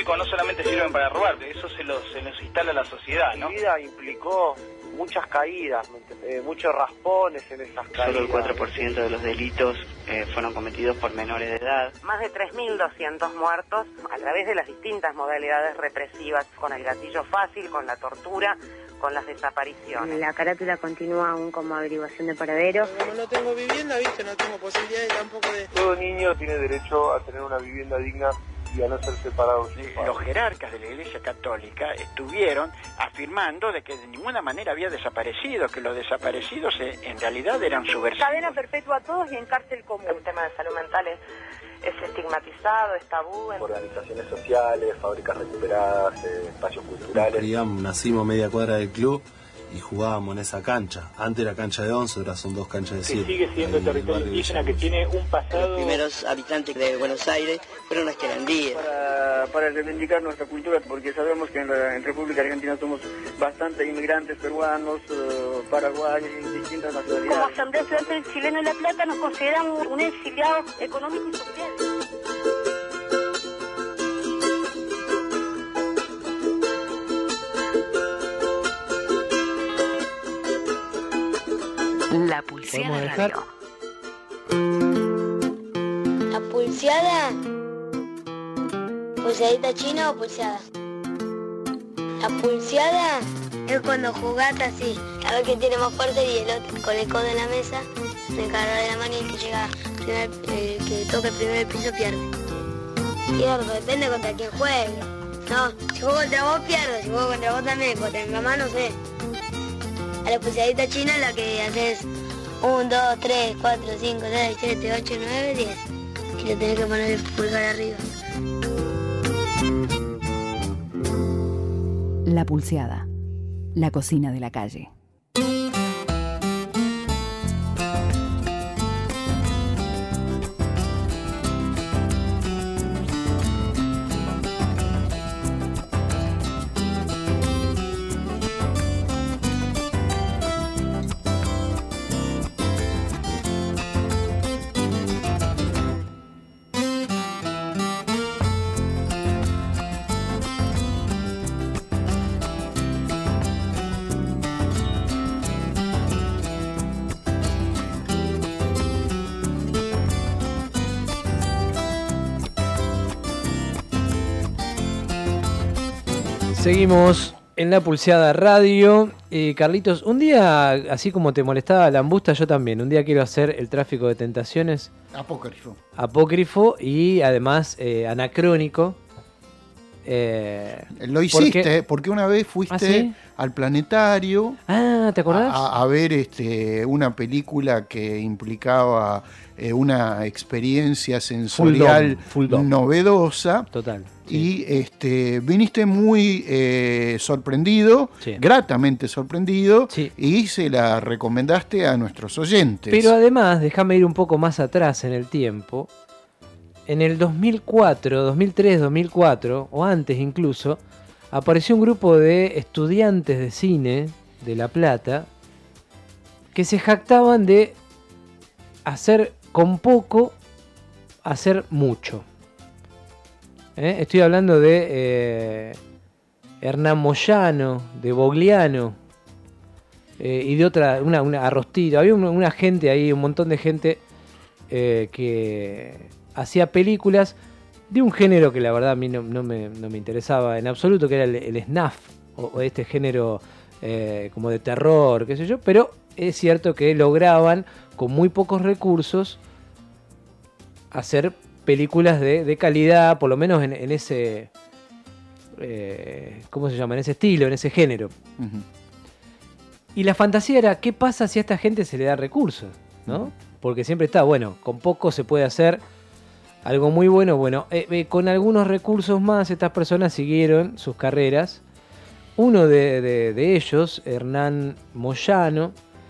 públicos no solamente sirven para robar, eso se nos instala a la sociedad, ¿no? Mi vida implicó muchas caídas, muchos raspones en esas caídas. Solo el 4% de los delitos fueron cometidos por menores de edad. Más de 3.200 muertos a través de las distintas modalidades represivas, con el gatillo fácil, con la tortura, con las desapariciones. La carátula continúa aún como averiguación de paradero. Como no tengo vivienda, ¿viste? No tengo posibilidades tampoco de... Todo niño tiene derecho a tener una vivienda digna y a no ser separado. Los jerarcas de la Iglesia Católica estuvieron afirmando de que de ninguna manera había desaparecido, que los desaparecidos en realidad eran subversivos. Cadena perpetua a todos y en cárcel común. El tema de salud mental es estigmatizado, es tabú. Organizaciones sociales, fábricas recuperadas, espacios culturales. Nacimos a media cuadra del club y jugábamos en esa cancha. Antes era cancha de 11, ahora son 2 canchas de 7. Sigue siendo el territorio indígena que tiene un pasado... Los primeros habitantes de Buenos Aires fueron los querandíes. Para reivindicar nuestra cultura, porque sabemos que en República Argentina somos bastantes inmigrantes peruanos, paraguayos y distintas nacionalidades. Como Asamblea Estudiantil Chilena de La Plata nos consideramos un exiliado económico y social. La Pulseada Radio. La pulseada. ¿Pulseadita china o pulseada? La pulseada es cuando jugás así, a ver quién tiene más fuerte y el otro con el codo en la mesa, me encarga de la mano y el que llega que toca el primer piso pierde. Pierdo, depende contra quién juegue. No, si juego contra vos pierdo, si juego contra vos también, contra mi mamá no sé. A la pulseadita china la que haces 1, 2, 3, 4, 5, 6, 7, 8, 9, 10. Y le tenés que poner el pulgar arriba. La Pulseada. La cocina de la calle. Seguimos en La Pulseada Radio. Carlitos, un día, así como te molestaba la ambusta, yo también. Un día quiero hacer el tráfico de tentaciones. Apócrifo y además anacrónico. Lo hiciste, porque una vez fuiste ¿sí? al planetario. ¿Te acordás? A ver una película que implicaba una experiencia sensorial full dome. Novedosa. Total. Sí. Y viniste muy sorprendido, sí. Gratamente sorprendido, sí. Y se la recomendaste a nuestros oyentes. Pero además, déjame ir un poco más atrás en el tiempo. En el 2004, 2003, 2004, o antes incluso, apareció un grupo de estudiantes de cine de La Plata que se jactaban de hacer con poco, hacer mucho. Estoy hablando de Hernán Moyano, de Bogliano y de otra, una Arrostito. Había una gente ahí, un montón de gente que hacía películas de un género que la verdad a mí no me interesaba en absoluto, que era el snuff, o este género como de terror, qué sé yo, pero es cierto que lograban con muy pocos recursos hacer películas de calidad, por lo menos en ese, ¿cómo se llama? En ese estilo, en ese género. Uh-huh. Y la fantasía era, ¿qué pasa si a esta gente se le da recursos? ¿No? Uh-huh. Porque siempre está, bueno, con poco se puede hacer algo muy bueno. Bueno, con algunos recursos más estas personas siguieron sus carreras. Uno de ellos, Hernán Moyano,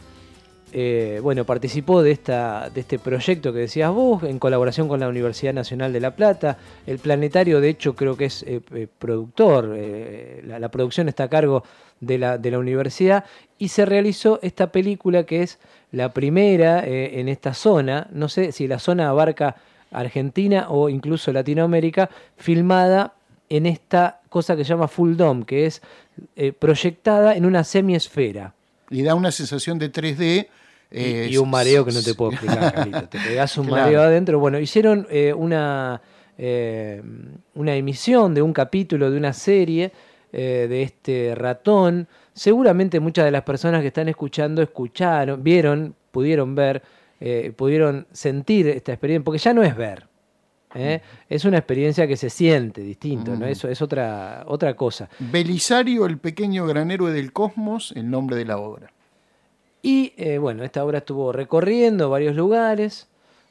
participó de este proyecto que decías vos, en colaboración con la Universidad Nacional de La Plata. El Planetario, de hecho, creo que es productor. La producción está a cargo de la universidad. Y se realizó esta película que es la primera en esta zona. No sé si la zona abarca Argentina o incluso Latinoamérica, filmada en esta cosa que se llama Full Dome, que es proyectada en una semiesfera. Y da una sensación de 3D. Y un mareo que no te puedo explicar, Carlito. Te pegás un mareo adentro. Bueno, hicieron una emisión de un capítulo de una serie de este ratón. Seguramente muchas de las personas que están escuchando vieron, pudieron ver, pudieron sentir esta experiencia, porque ya no es ver. Es una experiencia que se siente distinto, ¿no? Eso es otra cosa. Belisario, el pequeño gran héroe del cosmos, el nombre de la obra. Y bueno, esta obra estuvo recorriendo varios lugares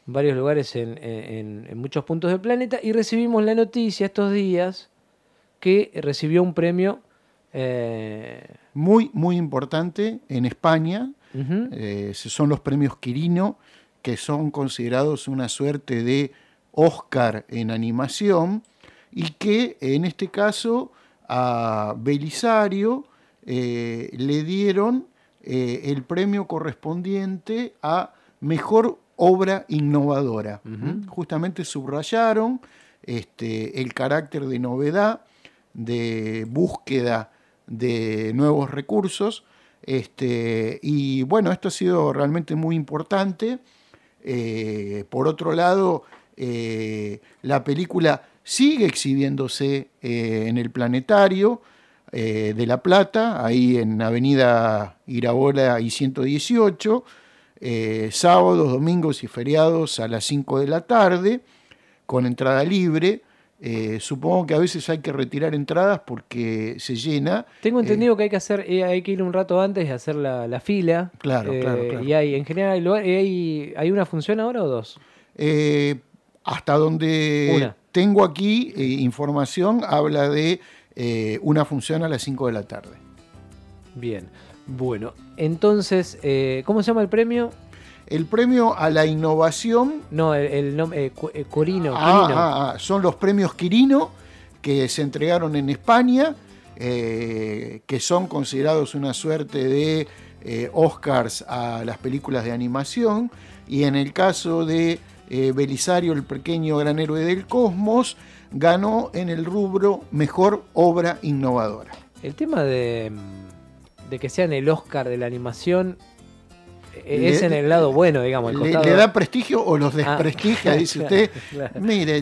en muchos puntos del planeta, y recibimos la noticia estos días que recibió un premio muy, muy importante en España. Son los premios Quirino, que son considerados una suerte de Oscar en animación, y que en este caso a Belisario le dieron el premio correspondiente a Mejor Obra Innovadora. Justamente subrayaron el carácter de novedad, de búsqueda de nuevos recursos, y bueno, esto ha sido realmente muy importante. Por otro lado, la película sigue exhibiéndose en el Planetario de La Plata, ahí en Avenida Iraola y 118, sábados, domingos y feriados a las 5 de la tarde, con entrada libre. Supongo que a veces hay que retirar entradas porque se llena. Tengo entendido que hay que ir un rato antes y hacer la fila. Claro. Y en general hay una función ahora o dos. Hasta donde tengo aquí información, habla de una función a las 5 de la tarde. Bien, bueno, entonces, ¿cómo se llama el premio? El premio a la innovación. No, el nombre, Quirino. Son los premios Quirino que se entregaron en España, que son considerados una suerte de Oscars a las películas de animación, y en el caso de Belisario, el pequeño gran héroe del cosmos, ganó en el rubro Mejor Obra Innovadora. El tema de que sean el Oscar de la animación es en el lado bueno, digamos. ¿Le da prestigio o los desprestigia? Dice usted. Claro. Mire,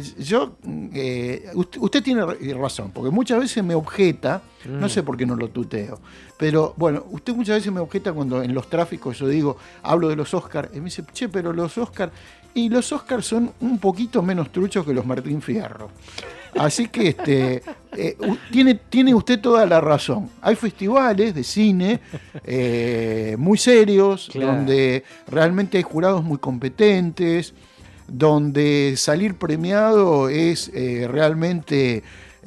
usted tiene razón, porque muchas veces me objeta, no sé por qué no lo tuteo, pero bueno, usted muchas veces me objeta cuando en los tráficos yo hablo de los Oscars, y me dice, pero los Oscars... Y los Oscars son un poquito menos truchos que los Martín Fierro. Así que tiene usted toda la razón. Hay festivales de cine muy serios, donde realmente hay jurados muy competentes, donde salir premiado es realmente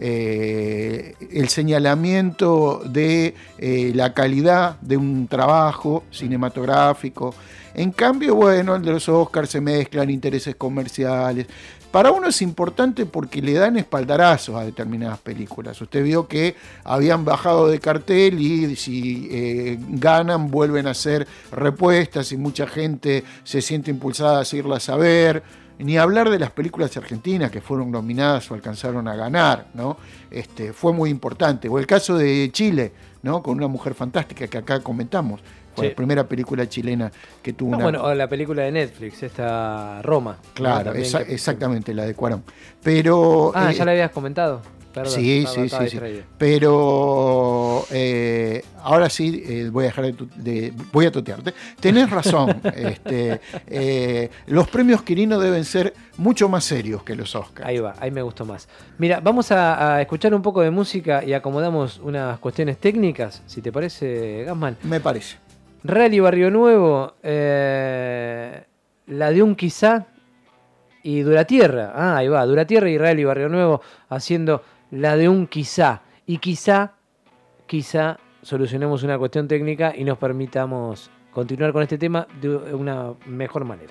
el señalamiento de la calidad de un trabajo cinematográfico. En cambio, bueno, el de los Oscars se mezclan intereses comerciales. Para uno es importante porque le dan espaldarazos a determinadas películas. Usted vio que habían bajado de cartel y si ganan vuelven a hacer repuestas y mucha gente se siente impulsada a seguirlas a ver. Ni hablar de las películas argentinas que fueron nominadas o alcanzaron a ganar, ¿no? Fue muy importante. O el caso de Chile, ¿no? Con Una Mujer Fantástica, que acá comentamos. Fue la primera película chilena que tuvo Bueno, la película de Netflix, esta Roma. Claro, exactamente, la de Cuarón. Pero... ya la habías comentado. Perdón, sí. Pero ahora sí voy a dejar voy a tutearte. Tenés razón. Los premios Quirino deben ser mucho más serios que los Oscars. Ahí va, ahí me gustó más. Mira, vamos a escuchar un poco de música y acomodamos unas cuestiones técnicas, si te parece, Gassman. Me parece. Rally Barrio Nuevo, la de un quizá y Duratierra. Ahí va, Duratierra y Rally Barrio Nuevo haciendo la de un quizá. Y quizá solucionemos una cuestión técnica y nos permitamos continuar con este tema de una mejor manera.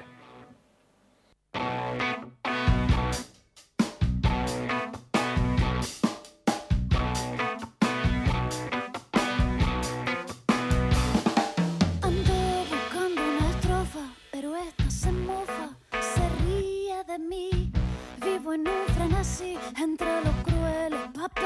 Vivo en un frenesí entre los crueles papeles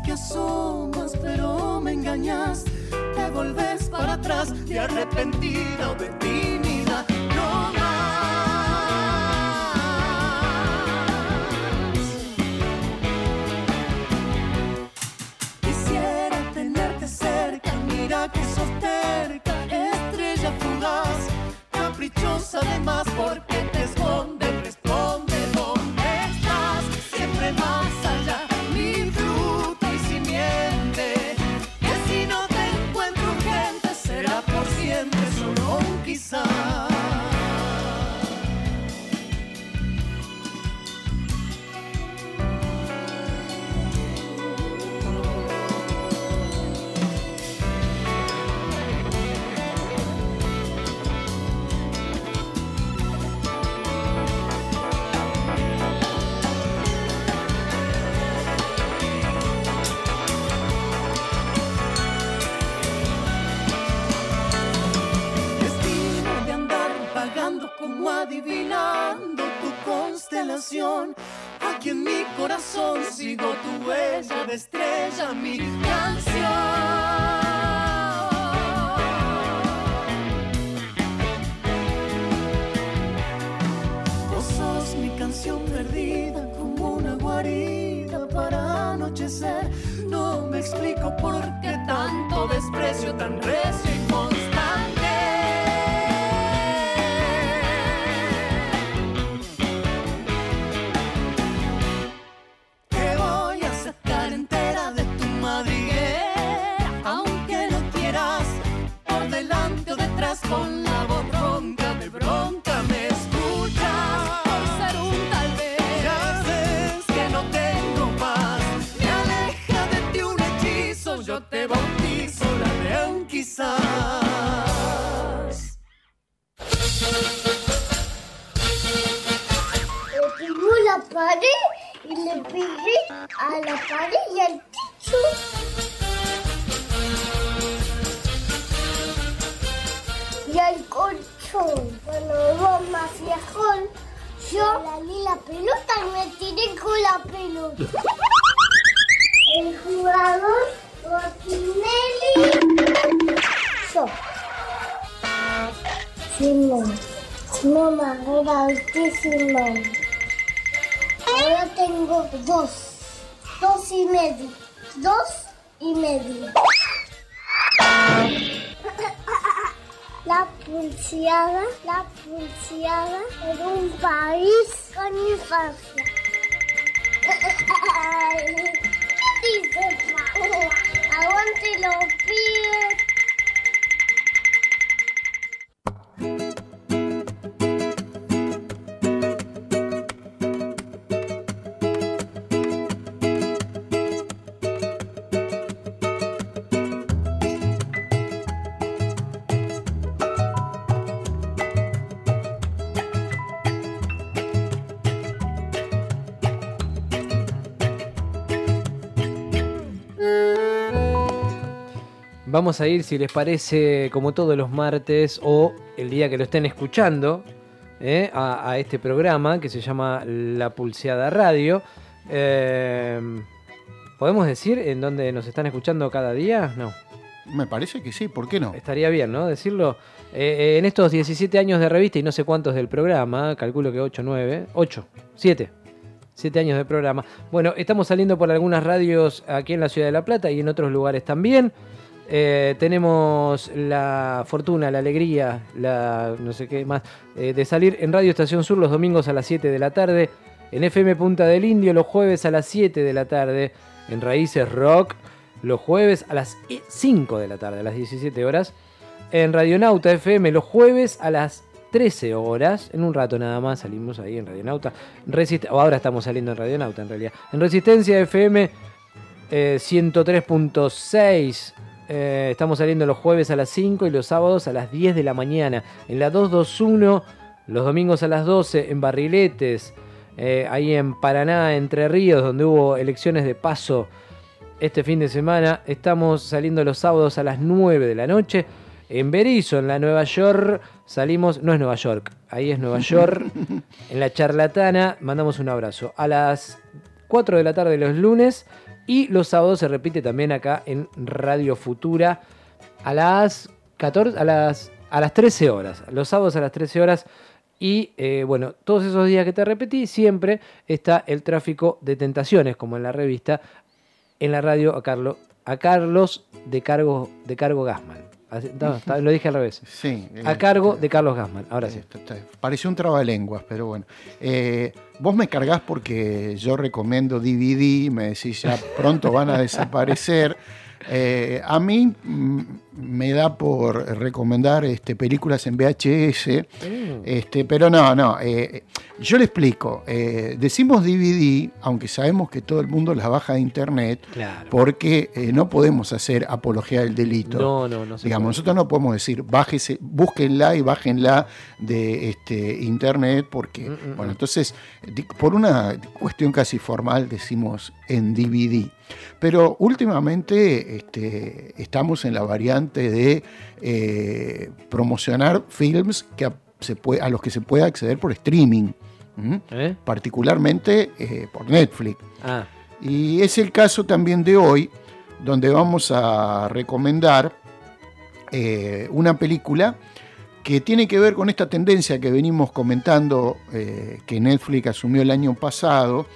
que asomas, pero me engañas. Te volvés para atrás y arrepentida o definida. No más. Quisiera tenerte cerca, mira que sos terca, estrella fugaz, caprichosa de más, porque te esconde, responde dónde estás, siempre más allá, mi fruta y simiente, que si no te encuentro urgente, será por siempre, solo un quizás. Como adivinando tu constelación, aquí en mi corazón sigo tu huella de estrella, mi canción. Vos sos mi canción perdida, como una guarida para anochecer. No me explico por qué tanto desprecio, tan recio y constante. Con la voz ronca de bronca me escuchas por ser un tal vez. Ya ves que no tengo más, me aleja de ti un hechizo. Yo te bautizo la de un quizás. Le pegó la pared y le pegué a la pared y al techo. Y al colchón. Cuando vos más viejón, yo laví la pelota y me tiré con la pelota. El jugador Rottinelli. Yo. Simón. Mamá, era altísimo. Ahora tengo 2. 2 y medio. 2 y medio. La pulseada era un país con infancia. ¿Qué dices, mamá? Aguante los pies. Vamos a ir, si les parece, como todos los martes o el día que lo estén escuchando, a este programa que se llama La Pulseada Radio. ¿Podemos decir en dónde nos están escuchando cada día? No. Me parece que sí, ¿por qué no? Estaría bien, ¿no? Decirlo. En estos 17 años de revista y no sé cuántos del programa, calculo que 7 años de programa. Bueno, estamos saliendo por algunas radios aquí en la Ciudad de La Plata y en otros lugares también. Tenemos la fortuna, la alegría, no sé qué más, de salir en Radio Estación Sur los domingos a las 7 de la tarde, en FM Punta del Indio los jueves a las 7 de la tarde, en Raíces Rock los jueves a las 5 de la tarde, a las 17 horas, en Radionauta FM los jueves a las 13 horas, en un rato nada más salimos ahí en Radionauta, ahora estamos saliendo en Radionauta en realidad, en Resistencia FM 103.6. Estamos saliendo los jueves a las 5 y los sábados a las 10 de la mañana. En la 221, los domingos a las 12 en Barriletes, ahí en Paraná, Entre Ríos, donde hubo elecciones de paso este fin de semana. Estamos saliendo los sábados a las 9 de la noche. En Berizo, en la Nueva York, salimos, no es Nueva York, ahí es Nueva York, en la Charlatana, mandamos un abrazo. A las 4 de la tarde los lunes, Y los sábados se repite también acá en Radio Futura a las 14, a las 13 horas. Los sábados a las 13 horas. Y bueno, todos esos días que te repetí, siempre está el tráfico de tentaciones, como en la revista, en la radio a Carlos de Cargo Gassman. No, lo dije al revés. Sí, a cargo de Carlos Gassman. Ahora sí. Pareció un trabalenguas, pero bueno. Vos me cargás porque yo recomiendo DVD, me decís ya pronto van a desaparecer. A mí me da por recomendar películas en VHS, pero no, yo le explico. Decimos DVD, aunque sabemos que todo el mundo las baja de internet, claro, porque no podemos hacer apología del delito. No digamos, nosotros no podemos decir búsquenla y bájenla de internet, porque, bueno, entonces, por una cuestión casi formal decimos en DVD. Pero últimamente estamos en la variante de promocionar films que a los que se puede acceder por streaming, particularmente por Netflix. Y es el caso también de hoy, donde vamos a recomendar una película que tiene que ver con esta tendencia que venimos comentando, que Netflix asumió el año pasado,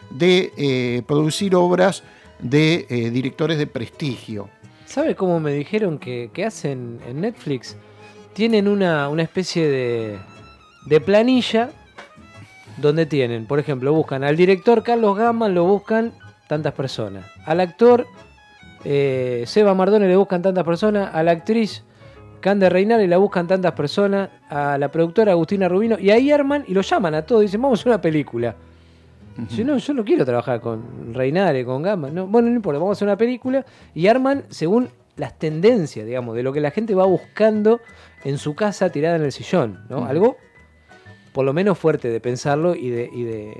de producir obras de directores de prestigio. ¿Sabe cómo me dijeron que hacen en Netflix? Tienen una especie de planilla donde tienen, por ejemplo, buscan al director Carlos Gassman, lo buscan tantas personas. Al actor Seba Mardone le buscan tantas personas. A la actriz Cande Reinale la buscan tantas personas. A la productora Agustina Rubino. Y ahí arman y lo llaman a todos. Dicen, vamos a hacer una película. Yo no quiero trabajar con Reinale, con Gassman. No, bueno, no importa, vamos a hacer una película. Y arman según las tendencias, digamos, de lo que la gente va buscando en su casa tirada en el sillón, ¿no? Algo por lo menos fuerte de pensarlo y de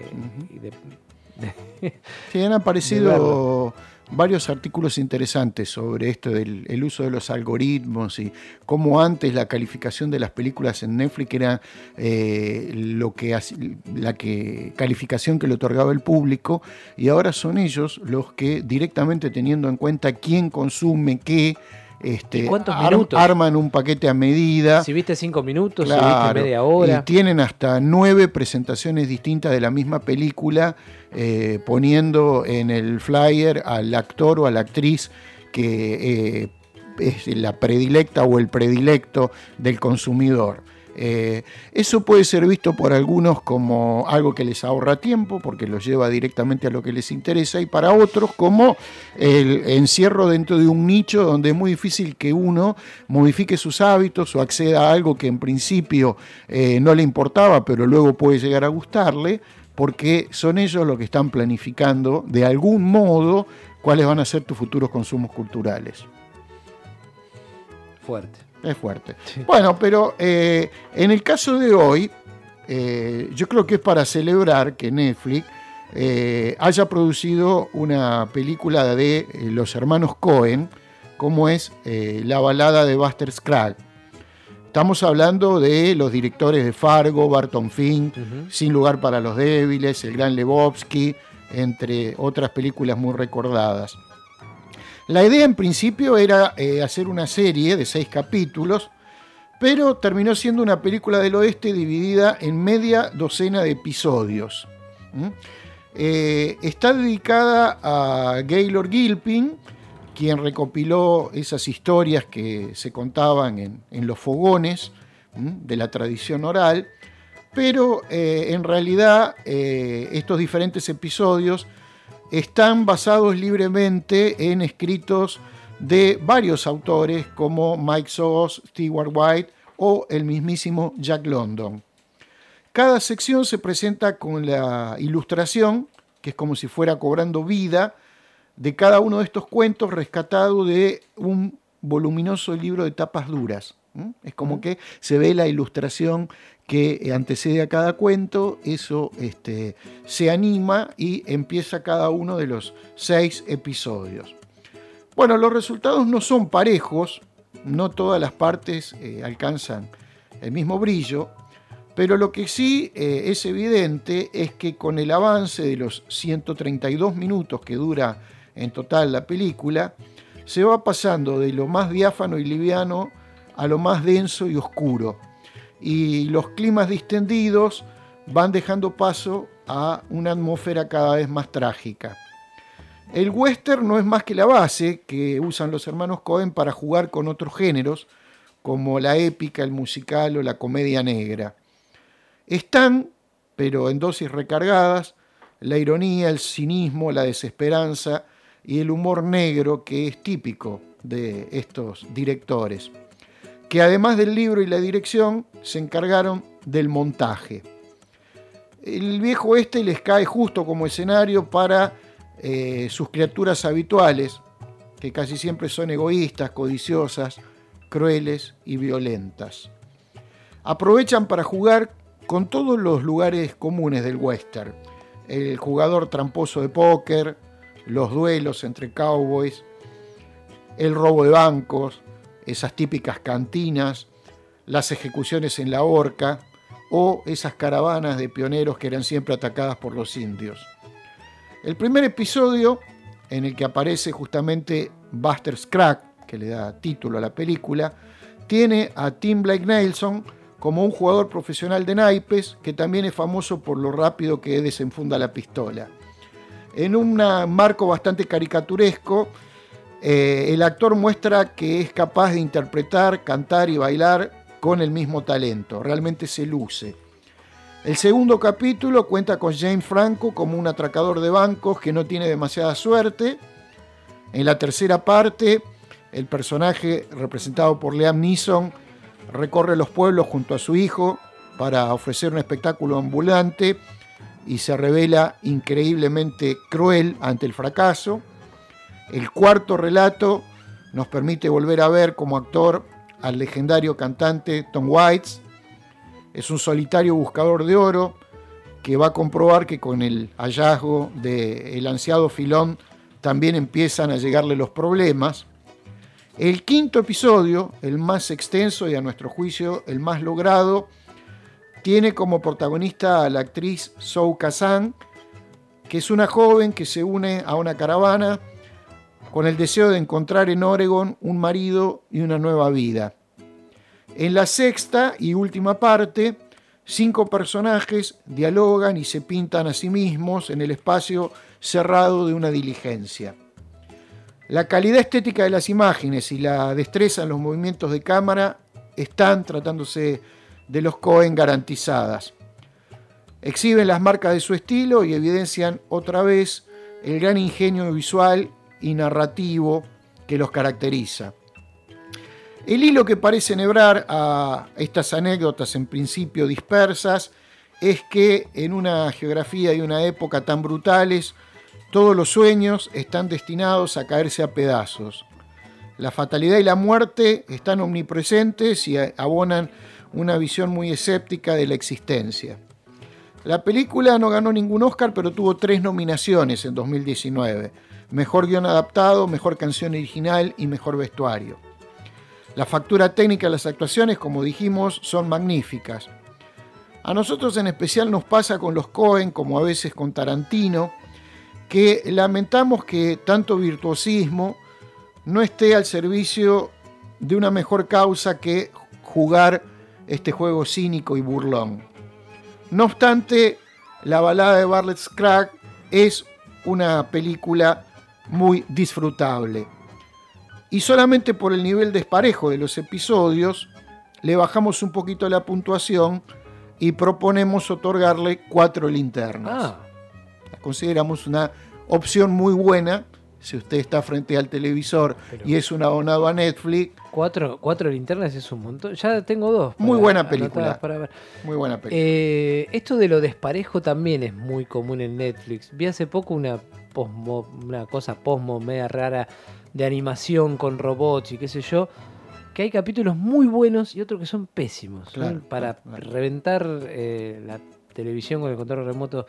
sí, han aparecido varios artículos interesantes sobre esto del uso de los algoritmos y cómo antes la calificación de las películas en Netflix era la calificación que le otorgaba el público, y ahora son ellos los que, directamente teniendo en cuenta quién consume qué, arman un paquete a medida. Si viste 5 minutos, claro, si viste media hora. Y tienen hasta 9 presentaciones distintas de la misma película, poniendo en el flyer al actor o a la actriz que es la predilecta o el predilecto del consumidor. Eso puede ser visto por algunos como algo que les ahorra tiempo porque los lleva directamente a lo que les interesa, y para otros como el encierro dentro de un nicho donde es muy difícil que uno modifique sus hábitos o acceda a algo que en principio no le importaba pero luego puede llegar a gustarle, porque son ellos los que están planificando de algún modo cuáles van a ser tus futuros consumos culturales. Fuerte. Es fuerte. Sí. Bueno, pero en el caso de hoy, yo creo que es para celebrar que Netflix haya producido una película de los hermanos Coen, como es La balada de Buster Scruggs. Estamos hablando de los directores de Fargo, Barton Fink, Sin lugar para los débiles, El gran Lebowski, entre otras películas muy recordadas. La idea en principio era hacer una serie de 6 capítulos, pero terminó siendo una película del oeste dividida en media docena de episodios. Está dedicada a Gaylord Gilpin, quien recopiló esas historias que se contaban en los fogones de la tradición oral, pero en realidad estos diferentes episodios están basados libremente en escritos de varios autores como Mike Soss, Stewart White o el mismísimo Jack London. Cada sección se presenta con la ilustración, que es como si fuera cobrando vida, de cada uno de estos cuentos rescatado de un voluminoso libro de tapas duras. Es como que se ve la ilustración que antecede a cada cuento, eso se anima y empieza cada uno de los 6 episodios. Bueno, los resultados no son parejos, no todas las partes alcanzan el mismo brillo, pero lo que sí es evidente es que con el avance de los 132 minutos que dura en total la película, se va pasando de lo más diáfano y liviano a lo más denso y oscuro. Y los climas distendidos van dejando paso a una atmósfera cada vez más trágica. El western no es más que la base que usan los hermanos Coen para jugar con otros géneros, como la épica, el musical o la comedia negra. Están, pero en dosis recargadas, la ironía, el cinismo, la desesperanza y el humor negro que es típico de estos directores, que además del libro y la dirección se encargaron del montaje. El viejo oeste les cae justo como escenario para sus criaturas habituales, que casi siempre son egoístas, codiciosas, crueles y violentas. Aprovechan para jugar con todos los lugares comunes del western: el jugador tramposo de póker, los duelos entre cowboys, el robo de bancos, esas típicas cantinas, las ejecuciones en la horca o esas caravanas de pioneros que eran siempre atacadas por los indios. El primer episodio, en el que aparece justamente Buster Scruggs, que le da título a la película, tiene a Tim Blake Nelson como un jugador profesional de naipes que también es famoso por lo rápido que desenfunda la pistola. En un marco bastante caricaturesco, el actor muestra que es capaz de interpretar, cantar y bailar con el mismo talento. Realmente se luce. El segundo capítulo cuenta con James Franco como un atracador de bancos que no tiene demasiada suerte. En la tercera parte, el personaje representado por Liam Neeson recorre los pueblos junto a su hijo para ofrecer un espectáculo ambulante y se revela increíblemente cruel ante el fracaso. El cuarto relato nos permite volver a ver como actor al legendario cantante Tom Waits. Es un solitario buscador de oro que va a comprobar que con el hallazgo del ansiado filón también empiezan a llegarle los problemas. El quinto episodio, el más extenso y a nuestro juicio el más logrado, tiene como protagonista a la actriz Zoe Kazan, que es una joven que se une a una caravana con el deseo de encontrar en Oregon un marido y una nueva vida. En la sexta y última parte, 5 personajes dialogan y se pintan a sí mismos en el espacio cerrado de una diligencia. La calidad estética de las imágenes y la destreza en los movimientos de cámara están, tratándose de los Coen, garantizadas. Exhiben las marcas de su estilo y evidencian otra vez el gran ingenio visual y narrativo que los caracteriza. El hilo que parece enhebrar a estas anécdotas en principio dispersas es que en una geografía y una época tan brutales, todos los sueños están destinados a caerse a pedazos. La fatalidad y la muerte están omnipresentes y abonan una visión muy escéptica de la existencia. La película no ganó ningún Oscar, pero tuvo 3 nominaciones en 2019. Mejor guión adaptado, mejor canción original y mejor vestuario. La factura técnica de las actuaciones, como dijimos, son magníficas. A nosotros en especial nos pasa con los Coen, como a veces con Tarantino, que lamentamos que tanto virtuosismo no esté al servicio de una mejor causa que jugar este juego cínico y burlón. No obstante, La balada de Buster Scruggs es una película muy disfrutable. Y solamente por el nivel desparejo de los episodios, le bajamos un poquito la puntuación y proponemos otorgarle 4 linternas. La consideramos una opción muy buena si usted está frente al televisor y es un abonado a Netflix. 4 linternas es un montón. Ya tengo 2. Muy buena película. Para ver. Muy buena película. Esto de lo desparejo también es muy común en Netflix. Vi hace poco una cosa posmo media rara de animación con robots y qué sé yo, que hay capítulos muy buenos y otros que son pésimos, claro, ¿no? Para reventar la televisión con el control remoto.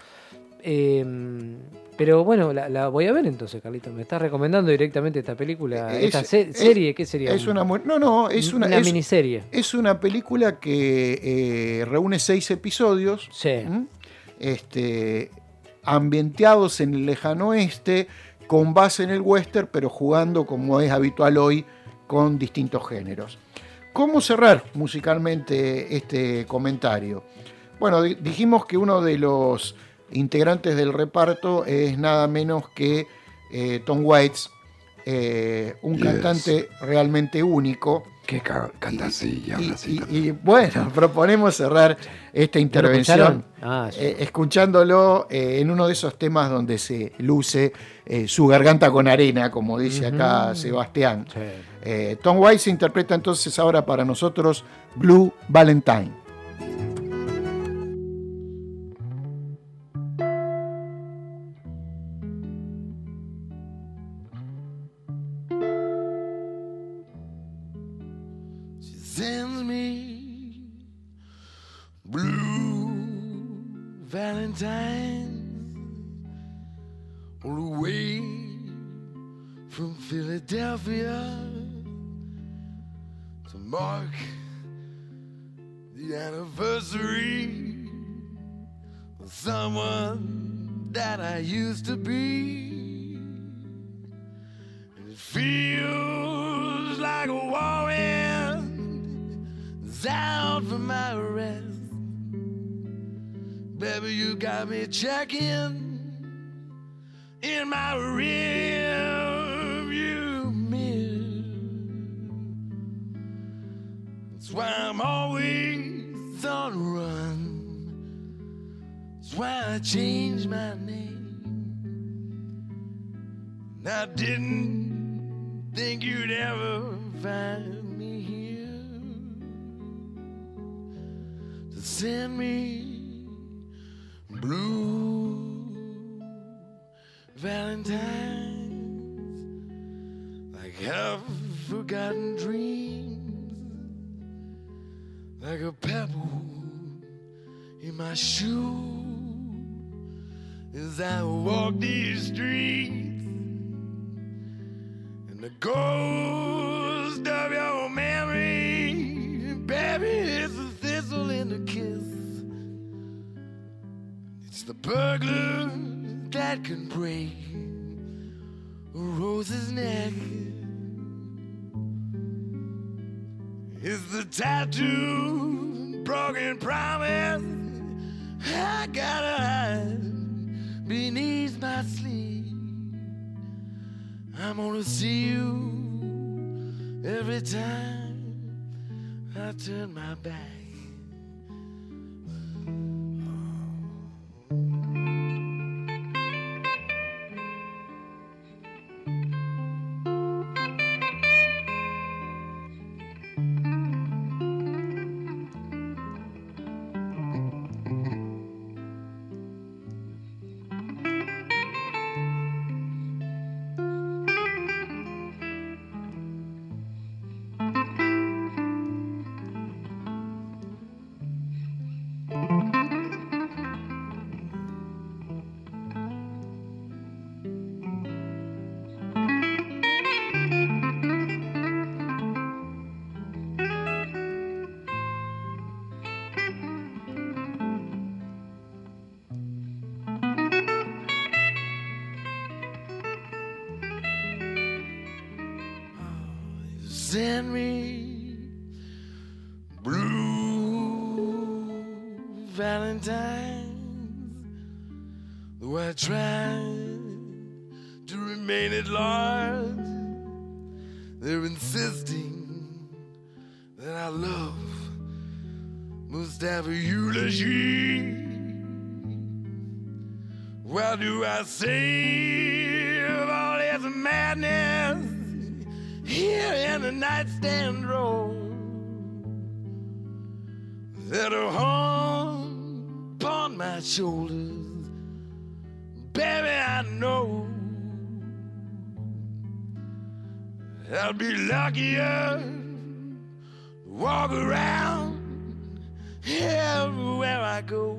Pero bueno, la voy a ver entonces, Carlito. ¿Me estás recomendando directamente esta película? ¿Esta serie? ¿Qué sería? Es una miniserie. Es una película que reúne 6 episodios. Sí. Ambientados en el lejano oeste, con base en el western, pero jugando, como es habitual hoy, con distintos géneros. ¿Cómo cerrar musicalmente este comentario? Bueno, dijimos que uno de los integrantes del reparto es nada menos que Tom Waits, un cantante realmente único. ¿Qué canta así? Y bueno, proponemos cerrar esta intervención escuchándolo en uno de esos temas donde se luce su garganta con arena, como dice acá Sebastián. Sí. Tom Waits interpreta entonces ahora para nosotros Blue Valentine. Sends me blue valentines all the way from Philadelphia to mark the anniversary of someone that I used to be. And it feels like a whirlwind out for my rest. Baby, you got me checking in my rearview mirror. That's why I'm always on the run. That's why I changed my name. And I didn't think you'd ever find me here. Send me blue valentines, like half-forgotten dreams, like a pebble in my shoe as I walk these streets, and the ghost of your memory, baby, is a thistle in the kiss. It's the burglar that can break a rose's neck. It's the tattoo, broken promise I gotta hide beneath my sleeve. I'm gonna see you every time I turn my back. Send me blue valentines, though I try to remain at large. They're insisting that our love must have a eulogy. Well, do I save all this madness here in the nightstand drawer that are hung upon my shoulders? Baby, I know I'll be luckier to walk around everywhere I go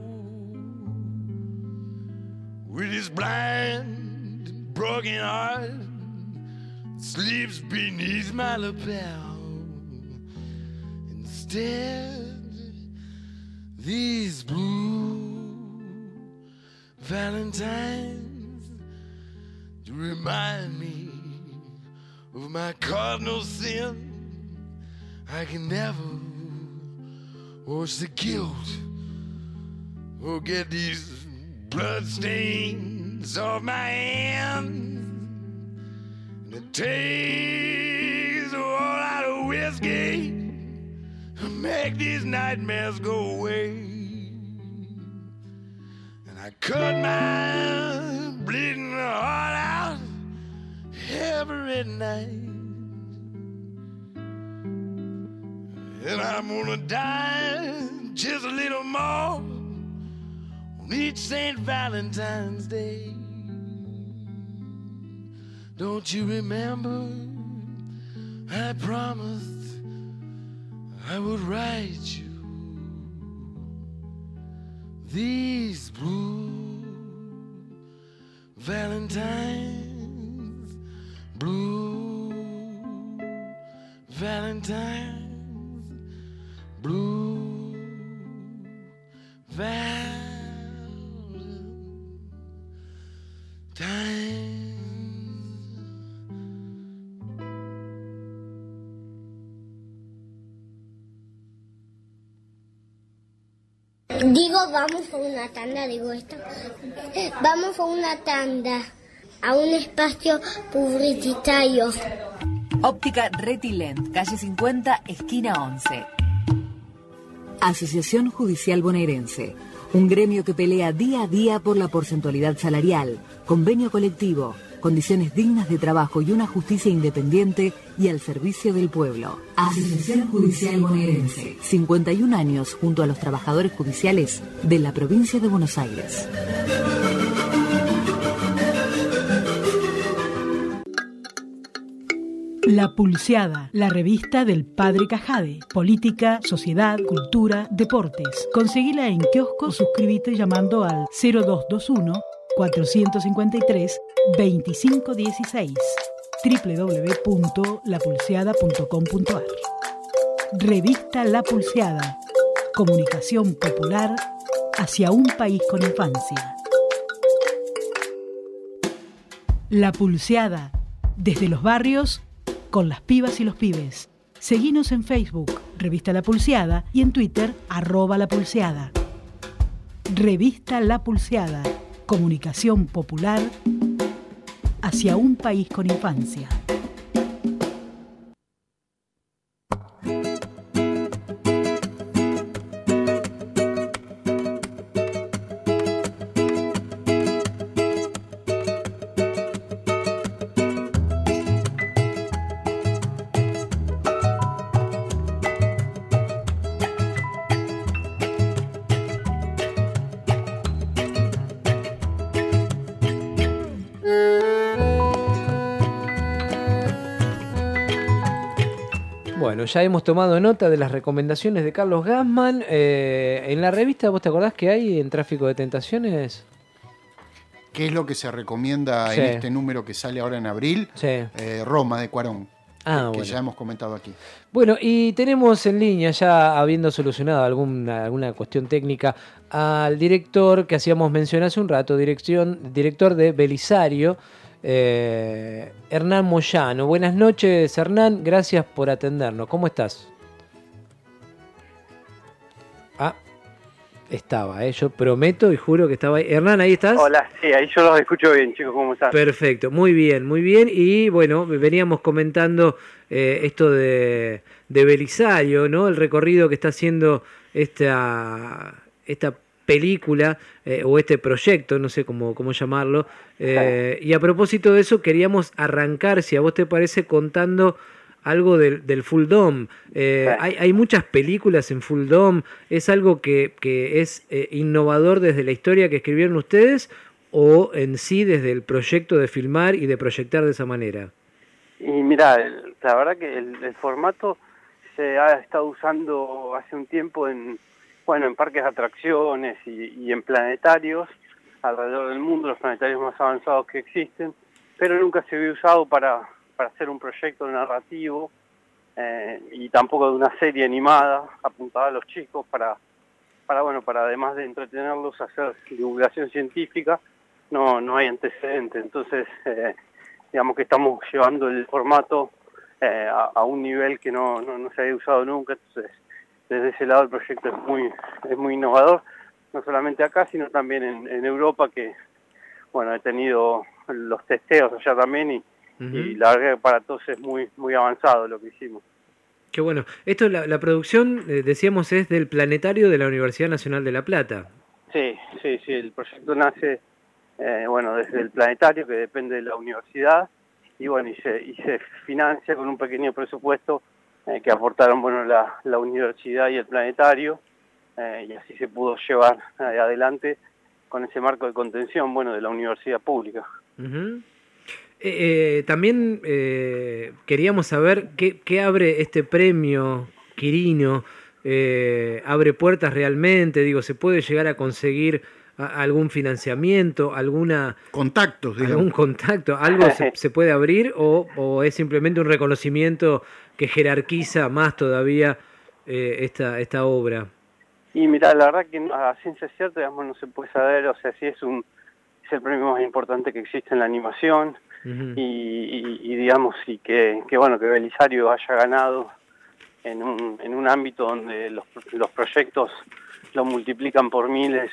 with this blind, broken heart sleeps beneath my lapel. Instead, these blue valentines to remind me of my cardinal sin. I can never wash the guilt or get these blood stains off my hands. And it takes a whole lot of whiskey to make these nightmares go away. And I cut my bleeding heart out every night. And I'm gonna die just a little more on each St. Valentine's Day. Don't you remember? I promised I would write you these blue Valentines, blue Valentines. Blue Valentine. Digo, vamos a una tanda, digo esto. Vamos a una tanda, a un espacio publicitario. Óptica Retilent, calle 50, esquina 11. Asociación Judicial Bonaerense, un gremio que pelea día a día por la porcentualidad salarial, convenio colectivo, condiciones dignas de trabajo y una justicia independiente y al servicio del pueblo. Asociación Judicial Bonaerense, 51 años junto a los trabajadores judiciales de la provincia de Buenos Aires. La Pulseada, la revista del Padre Cajade. Política, sociedad, cultura, deportes. Conseguila en kiosco o suscríbete llamando al 0221-453-2516. www.lapulseada.com.ar. Revista La Pulseada. Comunicación popular hacia un país con infancia. La Pulseada. Desde los barrios, con las pibas y los pibes. Seguinos en Facebook, Revista La Pulseada, y en Twitter, @lapulseada. Revista La Pulseada. Comunicación popular hacia un país con infancia. Bueno, ya hemos tomado nota de las recomendaciones de Carlos Gassman. En la revista, ¿vos te acordás que hay en Tráfico de Tentaciones? ¿Qué es lo que se recomienda Sí. en este número que sale ahora en abril? Sí. Roma, de Cuarón, que Bueno. ya hemos comentado aquí. Bueno, y tenemos en línea, ya habiendo solucionado alguna cuestión técnica, al director que hacíamos mención hace un rato, director de Belisario, Hernán Moyano. Buenas noches, Hernán, gracias por atendernos. ¿Cómo estás? Estaba, yo prometo y juro que estaba ahí. Hernán, ¿ahí estás? Hola, sí, ahí yo los escucho bien, chicos, ¿cómo están? Perfecto, muy bien, muy bien. Y bueno, veníamos comentando esto de Belisario, ¿no? El recorrido que está haciendo esta película o este proyecto, no sé cómo llamarlo. Y a propósito de eso, queríamos arrancar, si a vos te parece, contando algo del Full Dome. Hay muchas películas en Full Dome. ¿Es algo que es innovador desde la historia que escribieron ustedes o en sí desde el proyecto de filmar y de proyectar de esa manera? Y mira, la verdad que el formato se ha estado usando hace un tiempo en parques de atracciones y en planetarios alrededor del mundo, los planetarios más avanzados que existen, pero nunca se había usado para hacer un proyecto narrativo y tampoco de una serie animada apuntada a los chicos para además de entretenerlos, hacer divulgación científica no hay antecedentes. Entonces, digamos que estamos llevando el formato a un nivel que no se había usado nunca. Entonces, desde ese lado el proyecto es muy innovador, no solamente acá, sino también en Europa, que, bueno, he tenido los testeos allá también y la verdad que para todos es muy avanzado lo que hicimos. Qué bueno. Esto, la producción, decíamos, es del Planetario de la Universidad Nacional de La Plata. Sí, el proyecto nace, desde el Planetario, que depende de la universidad, y bueno, y se financia con un pequeño presupuesto que aportaron, bueno, la universidad y el Planetario, y así se pudo llevar adelante con ese marco de contención, bueno, de la universidad pública. También queríamos saber qué abre este premio Quirino. ¿Abre puertas realmente? Digo, ¿se puede llegar a conseguir algún financiamiento, contactos, digamos. algún contacto? ¿Algo se puede abrir o es simplemente un reconocimiento que jerarquiza más todavía esta obra? Y mira, la verdad que a ciencia cierta, digamos, no se puede saber, o sea, si es el premio más importante que existe en la animación, y digamos, y que bueno, que Belisario haya ganado en un ámbito donde los proyectos lo multiplican por miles.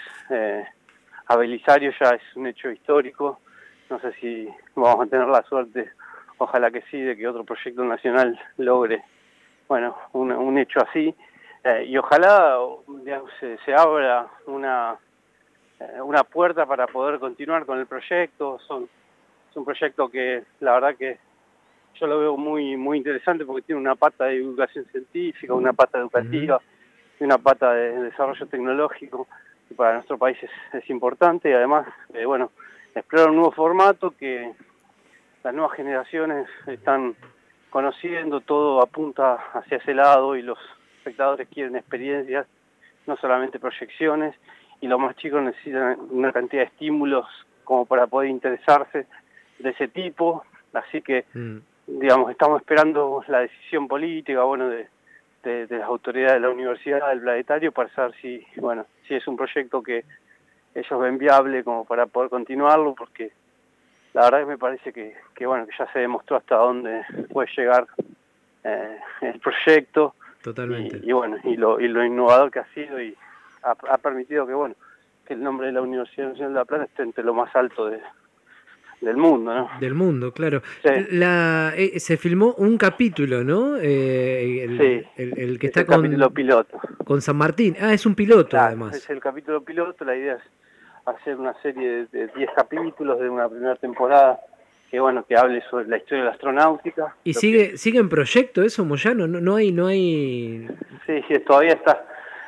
A Belisario ya es un hecho histórico. No sé si vamos a tener la suerte, ojalá que sí, de que otro proyecto nacional logre, bueno, un hecho así, y ojalá, digamos, se abra una puerta para poder continuar con el proyecto. Es un proyecto que la verdad que yo lo veo muy interesante, porque tiene una pata de divulgación científica, una pata educativa y una pata de desarrollo tecnológico, que para nuestro país es importante, y además, bueno, explora un nuevo formato que las nuevas generaciones están conociendo, todo apunta hacia ese lado y los espectadores quieren experiencias, no solamente proyecciones, y los más chicos necesitan una cantidad de estímulos como para poder interesarse de ese tipo, así que digamos, estamos esperando la decisión política, bueno, de las autoridades de la universidad, del Planetario, para saber si es un proyecto que ellos ven viable como para poder continuarlo, porque la verdad que me parece que ya se demostró hasta dónde puede llegar el proyecto. Totalmente. Y lo innovador que ha sido, y ha permitido que el nombre de la Universidad Nacional de La Plata esté entre lo más alto del mundo, ¿no? Del mundo, claro. Sí. Se filmó un capítulo, ¿no? El que está con... capítulo piloto. Con San Martín. Ah, es un piloto, claro, además. Es el capítulo piloto. La idea es hacer una serie de 10 capítulos de una primera temporada que hable sobre la historia de la astronáutica. ¿Y sigue en proyecto eso, Moyano? No hay... Sí, todavía está.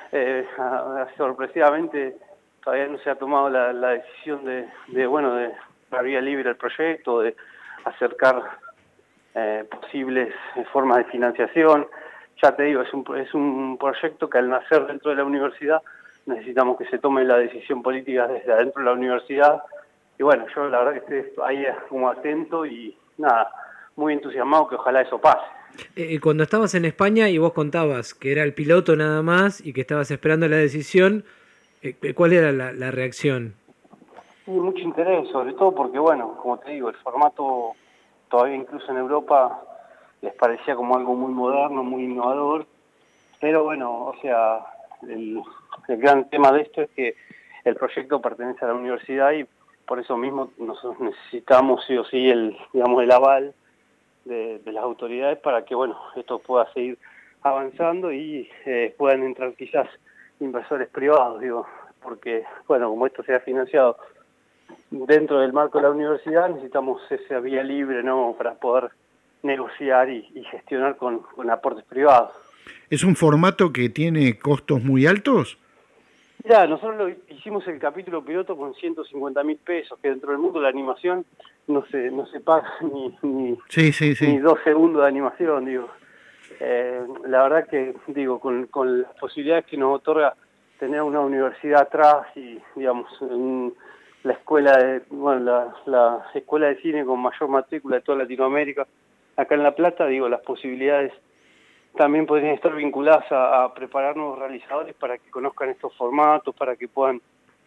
Sorpresivamente todavía no se ha tomado la decisión de la vía libre al proyecto, de acercar posibles formas de financiación. Ya te digo, es un proyecto que al nacer dentro de la universidad necesitamos que se tome la decisión política desde adentro de la universidad. Y bueno, yo la verdad que estoy ahí como atento y nada, muy entusiasmado que ojalá eso pase. Cuando estabas en España y vos contabas que era el piloto nada más y que estabas esperando la decisión, ¿cuál era la reacción? Sí, mucho interés, sobre todo porque, como te digo, el formato todavía incluso en Europa les parecía como algo muy moderno, muy innovador, pero el gran tema de esto es que el proyecto pertenece a la universidad y por eso mismo nosotros necesitamos sí o sí el aval de las autoridades para que esto pueda seguir avanzando y puedan entrar quizás inversores privados, porque como esto se ha financiado dentro del marco de la universidad, necesitamos esa vía libre, ¿no?, para poder negociar y gestionar con aportes privados. ¿Es un formato que tiene costos muy altos? Ya, nosotros hicimos el capítulo piloto con 150.000 pesos, que dentro del mundo de la animación no se paga ni 2 segundos de animación, la verdad que, con las posibilidades que nos otorga tener una universidad atrás y, la escuela la escuela de cine con mayor matrícula de toda Latinoamérica, acá en La Plata, las posibilidades también podrían estar vinculadas a preparar nuevos realizadores para que conozcan estos formatos, para que puedan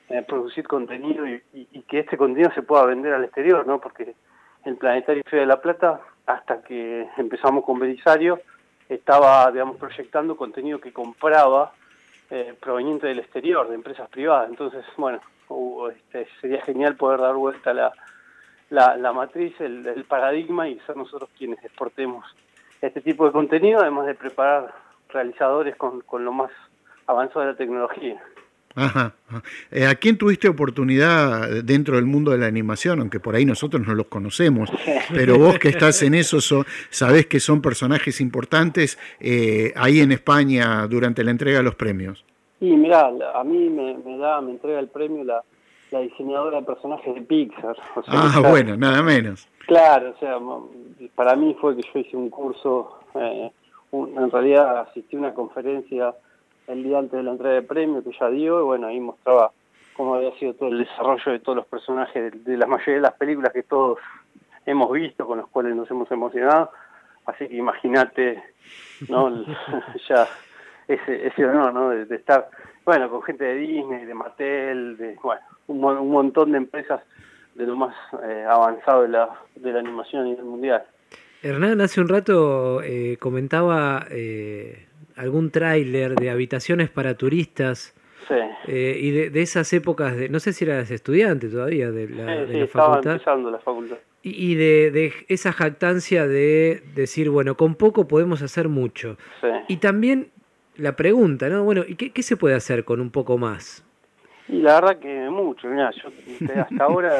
producir contenido y que este contenido se pueda vender al exterior, ¿no? Porque el Planetario Feo de la Plata, hasta que empezamos con Belisario, estaba, digamos, proyectando contenido que compraba proveniente del exterior, de empresas privadas. Entonces, bueno, sería genial poder dar vuelta la matriz, el paradigma, y ser nosotros quienes exportemos este tipo de contenido, además de preparar realizadores con lo más avanzado de la tecnología. Ajá. ¿A quién tuviste oportunidad dentro del mundo de la animación? Aunque por ahí nosotros no los conocemos, pero vos que estás en eso, sabés que son personajes importantes ahí en España durante la entrega de los premios. Y mirá, a mí me entrega el premio la diseñadora de personajes de Pixar. O sea, bueno, nada menos. Claro, o sea, para mí fue que yo hice un curso, en realidad asistí a una conferencia el día antes de la entrega de premio que ella dio, y bueno, ahí mostraba cómo había sido todo el desarrollo de todos los personajes de la mayoría de las películas que todos hemos visto, con los cuales nos hemos emocionado. Así que imagínate, ¿no? Ya ese honor, ¿no? De estar, bueno, con gente de Disney, de Mattel, bueno, un montón de empresas de lo más avanzado de la animación a nivel mundial. Hernán hace un rato comentaba algún tráiler de habitaciones para turistas. Sí. Y de esas épocas, no sé si eras estudiante todavía de la facultad. Estaba empezando la facultad. Y de esa jactancia de decir, bueno, con poco podemos hacer mucho. Sí. Y también la pregunta, ¿no? Bueno, ¿y qué se puede hacer con un poco más? Y la verdad que mucho, mirá, yo hasta ahora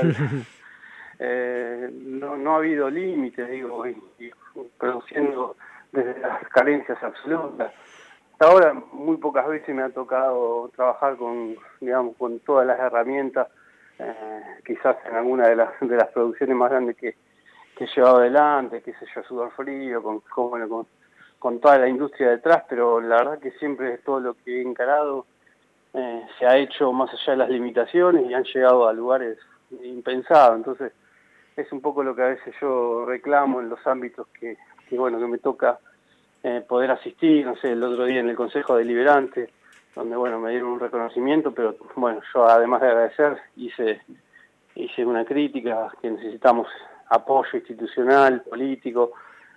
no ha habido límites, digo, y produciendo desde las carencias absolutas. Hasta ahora muy pocas veces me ha tocado trabajar con todas las herramientas, quizás en alguna de las producciones más grandes que he llevado adelante, qué sé yo, Sudor Frío, con toda la industria detrás, pero la verdad que siempre todo lo que he encarado se ha hecho más allá de las limitaciones y han llegado a lugares impensados. Entonces es un poco lo que a veces yo reclamo en los ámbitos que me toca poder asistir. No sé, el otro día en el Consejo Deliberante, donde bueno, me dieron un reconocimiento, pero bueno, yo además de agradecer hice una crítica, que necesitamos apoyo institucional, político,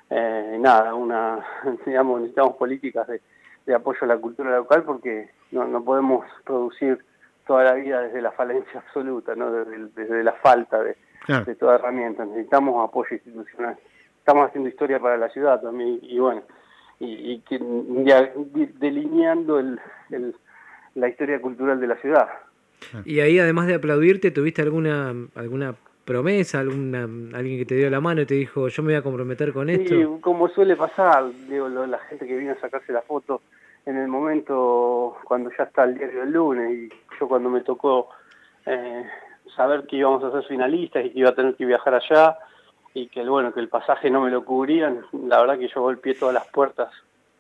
necesitamos políticas de apoyo a la cultura local, porque no podemos producir toda la vida desde la falencia absoluta, ¿no? Desde la falta de toda herramienta. Necesitamos apoyo institucional. Estamos haciendo historia para la ciudad también, y bueno, y delineando la historia cultural de la ciudad. Y ahí, además de aplaudirte, ¿tuviste alguna promesa, alguien que te dio la mano y te dijo, yo me voy a comprometer con esto? Sí, como suele pasar, digo, la gente que viene a sacarse la foto en el momento cuando ya está el diario del lunes, y yo cuando me tocó saber que íbamos a ser finalistas y que iba a tener que viajar allá, y que el pasaje no me lo cubrían, la verdad que yo golpeé todas las puertas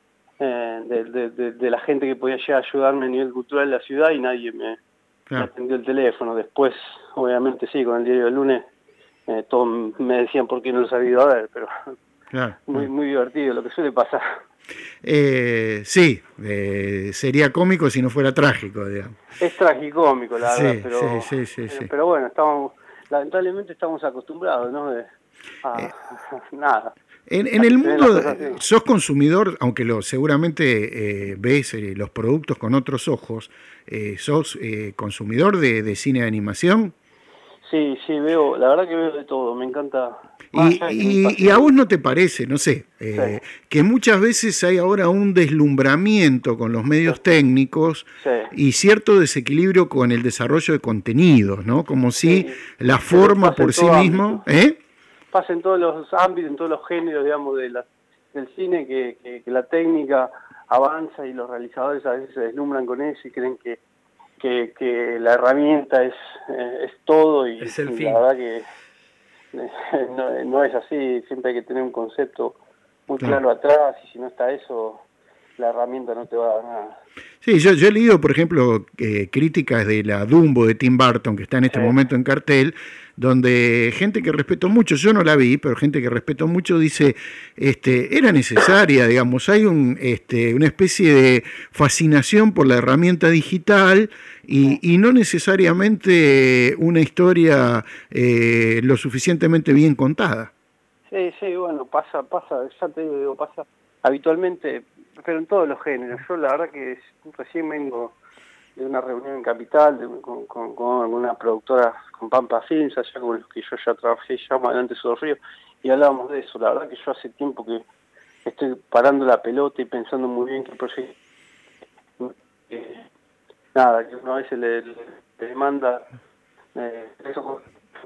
de la gente que podía llegar a ayudarme a nivel cultural de la ciudad, y nadie me atendió el teléfono. Después, obviamente sí, con el diario del lunes, todos me decían por qué no los había ido a ver, pero muy divertido, lo que suele pasar. Sí, sería cómico si no fuera trágico, digamos. Es tragicómico, la verdad, pero, sí. Pero bueno, lamentablemente estamos acostumbrados, ¿no? Nada. En el mundo sos consumidor, aunque seguramente ves los productos con otros ojos, sos consumidor de cine de animación. Sí, veo, la verdad que veo de todo, me encanta. Y a vos no te parece, no sé, que muchas veces hay ahora un deslumbramiento con los medios técnicos y cierto desequilibrio con el desarrollo de contenidos, ¿no? Como si la forma por sí mismo... Pasa en todos los ámbitos, en todos los géneros, digamos, del cine, que la técnica avanza y los realizadores a veces se deslumbran con eso y creen que la herramienta es todo, y es el fin. La verdad que no es así. Siempre hay que tener un concepto muy claro atrás, y si no está eso, la herramienta no te va a dar nada. Sí, yo he leído, por ejemplo, críticas de la Dumbo de Tim Burton, que está en este momento en cartel, donde gente que respeto mucho, yo no la vi, pero gente que respeto mucho dice, era necesaria, digamos, hay una especie de fascinación por la herramienta digital y no necesariamente una historia lo suficientemente bien contada. Sí, bueno, pasa, ya te digo, pasa habitualmente, pero en todos los géneros. Yo la verdad que recién vengo de una reunión en Capital con una productora, con Pampa Films, allá con los que yo ya trabajé ya más adelante Sudor Frío, y hablábamos de eso. La verdad que yo hace tiempo que estoy parando la pelota y pensando muy bien qué proyecto. Nada, que una vez le demanda eso.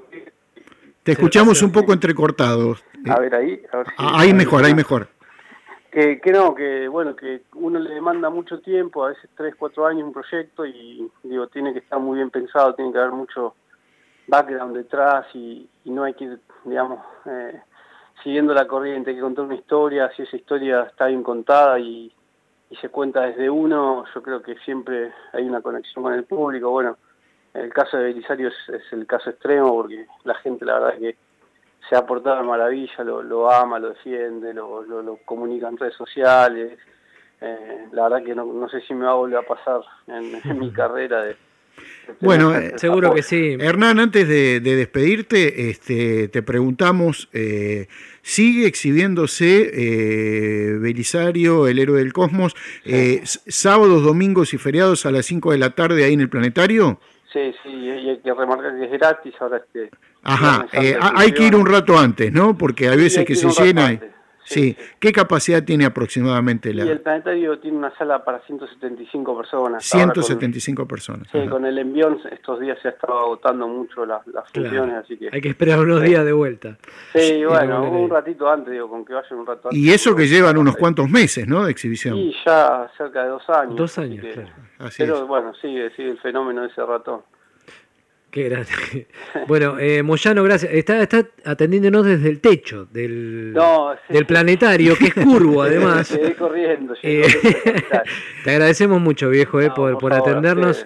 Te escuchamos un poco entrecortado. A ver ahí. A ver si ahí mejor. Que bueno, que uno le demanda mucho tiempo, a veces 3, 4 años un proyecto y digo, tiene que estar muy bien pensado, tiene que haber mucho background detrás y no hay que ir, digamos, siguiendo la corriente, hay que contar una historia, si esa historia está bien contada y se cuenta desde uno, yo creo que siempre hay una conexión con el público. Bueno, el caso de Belisario es el caso extremo porque la gente la verdad es que se ha portado de maravilla, lo ama, lo defiende, lo comunica en redes sociales. La verdad que no sé si me va a volver a pasar en mi carrera de bueno, seguro que sí. Hernán, antes de despedirte, te preguntamos, ¿sigue exhibiéndose Belisario, el héroe del cosmos, sábados, domingos y feriados a las 5 de la tarde ahí en el Planetario? Sí, y hay que remarcar que es gratis ahora. Ajá, hay que ir un rato antes, ¿no? Porque hay veces que se llena. Sí. ¿Qué capacidad tiene aproximadamente Y el Planetario tiene una sala para 175 personas. 175 personas. Sí, con el envión estos días se ha estado agotando mucho las funciones, así que... Hay que esperar unos días de vuelta. Sí, bueno, un ratito antes, con que vayan un rato antes. Y eso que llevan unos cuantos meses, ¿no?, de exhibición. Sí, ya cerca de 2 años. 2 años, claro. Pero bueno, sigue el fenómeno de ese ratón. Qué grande. Bueno, Moyano, gracias. Está atendiéndonos desde el techo del Planetario, que es curvo además. Llegué corriendo. Te agradecemos mucho, viejo, por atendernos.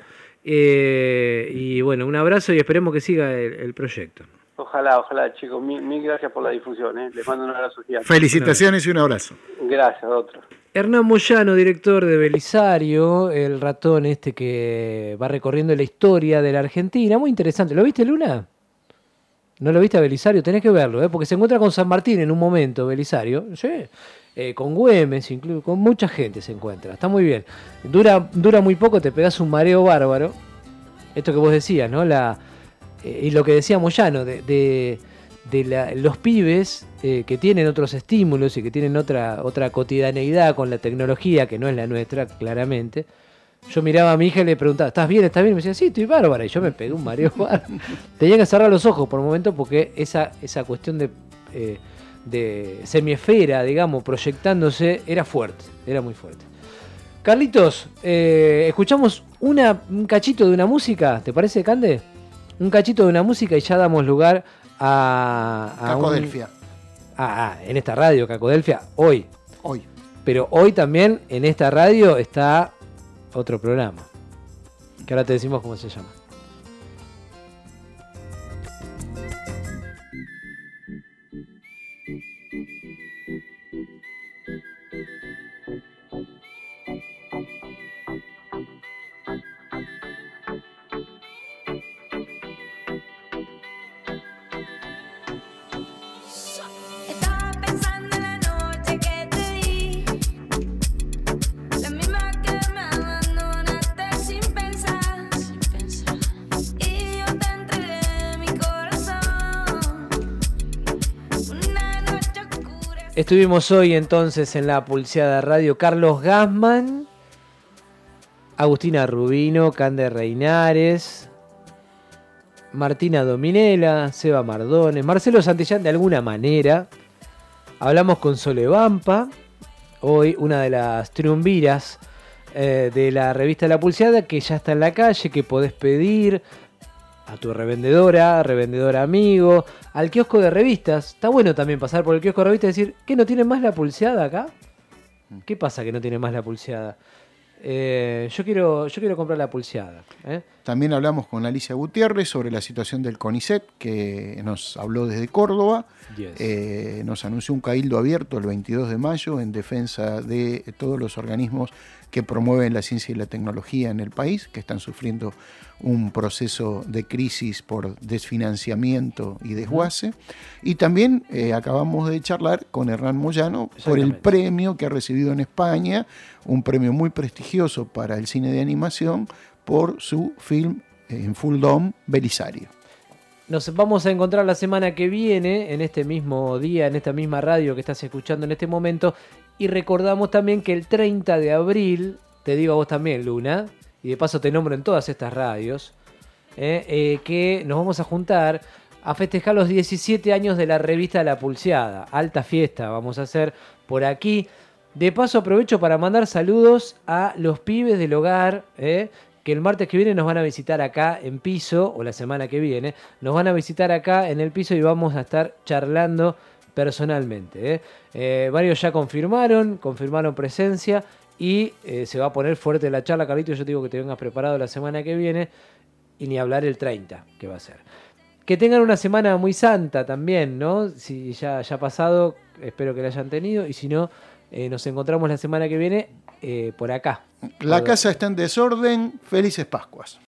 Y bueno, un abrazo y esperemos que siga el proyecto. Ojalá, chicos. Mil gracias por la difusión. Les mando un abrazo gigante. Felicitaciones y un abrazo. Gracias, otro. Hernán Moyano, director de Belisario, el ratón que va recorriendo la historia de la Argentina. Muy interesante. ¿Lo viste, Luna? ¿No lo viste a Belisario? Tenés que verlo, porque se encuentra con San Martín en un momento, Belisario. Sí. Con Güemes, incluso, con mucha gente se encuentra. Está muy bien. Dura muy poco, te pegás un mareo bárbaro. Esto que vos decías, ¿no? Y lo que decía Moyano, de los pibes que tienen otros estímulos y que tienen otra cotidianeidad con la tecnología, que no es la nuestra, claramente. Yo miraba a mi hija y le preguntaba, ¿estás bien? Y me decía, sí, estoy bárbara. Y yo me pegué un mareo bárbaro. Tenía que cerrar los ojos por un momento porque esa cuestión de semiesfera, digamos, proyectándose, era fuerte, era muy fuerte. Carlitos, escuchamos un cachito de una música, ¿te parece, Cande? Un cachito de una música y ya damos lugar a Cacodelfia. En esta radio, Cacodelfia, hoy. Pero hoy también en esta radio está otro programa, que ahora te decimos cómo se llama. Estuvimos hoy entonces en la Pulseada Radio Carlos Gassman, Agustina Rubino, Cande Reinares, Martina Dominela, Seba Mardones, Marcelo Santillán de alguna manera. Hablamos con Sole Vampa, hoy una de las triunviras de la revista La Pulseada, que ya está en la calle, que podés pedir a tu revendedor amigo, al kiosco de revistas. Está bueno también pasar por el kiosco de revistas y decir, ¿qué no tienen más La Pulseada acá? ¿Qué pasa que no tiene más la pulseada? Yo quiero comprar la pulseada. También hablamos con Alicia Gutiérrez sobre la situación del CONICET, que nos habló desde Córdoba. Yes. Nos anunció un cabildo abierto el 22 de mayo en defensa de todos los organismos que promueven la ciencia y la tecnología en el país, que están sufriendo un proceso de crisis por desfinanciamiento y desguace. Y también acabamos de charlar con Hernán Moyano por el premio que ha recibido en España, un premio muy prestigioso para el cine de animación por su film en Full Dome, Belisario. Nos vamos a encontrar la semana que viene, en este mismo día, en esta misma radio que estás escuchando en este momento. Y recordamos también que el 30 de abril, te digo a vos también, Luna, y de paso te nombro en todas estas radios, que nos vamos a juntar a festejar los 17 años de la revista La Pulseada. Alta fiesta vamos a hacer por aquí. De paso aprovecho para mandar saludos a los pibes del hogar, que el martes que viene nos van a visitar acá en piso, o la semana que viene, nos van a visitar acá en el piso y vamos a estar charlando personalmente. Varios ya confirmaron presencia y se va a poner fuerte la charla. Carlito, yo te digo que te vengas preparado la semana que viene y ni hablar el 30, que va a ser. Que tengan una semana muy santa también, ¿no? Si ya ha pasado, espero que la hayan tenido, y si no, nos encontramos la semana que viene por acá. La casa está en desorden. Felices Pascuas.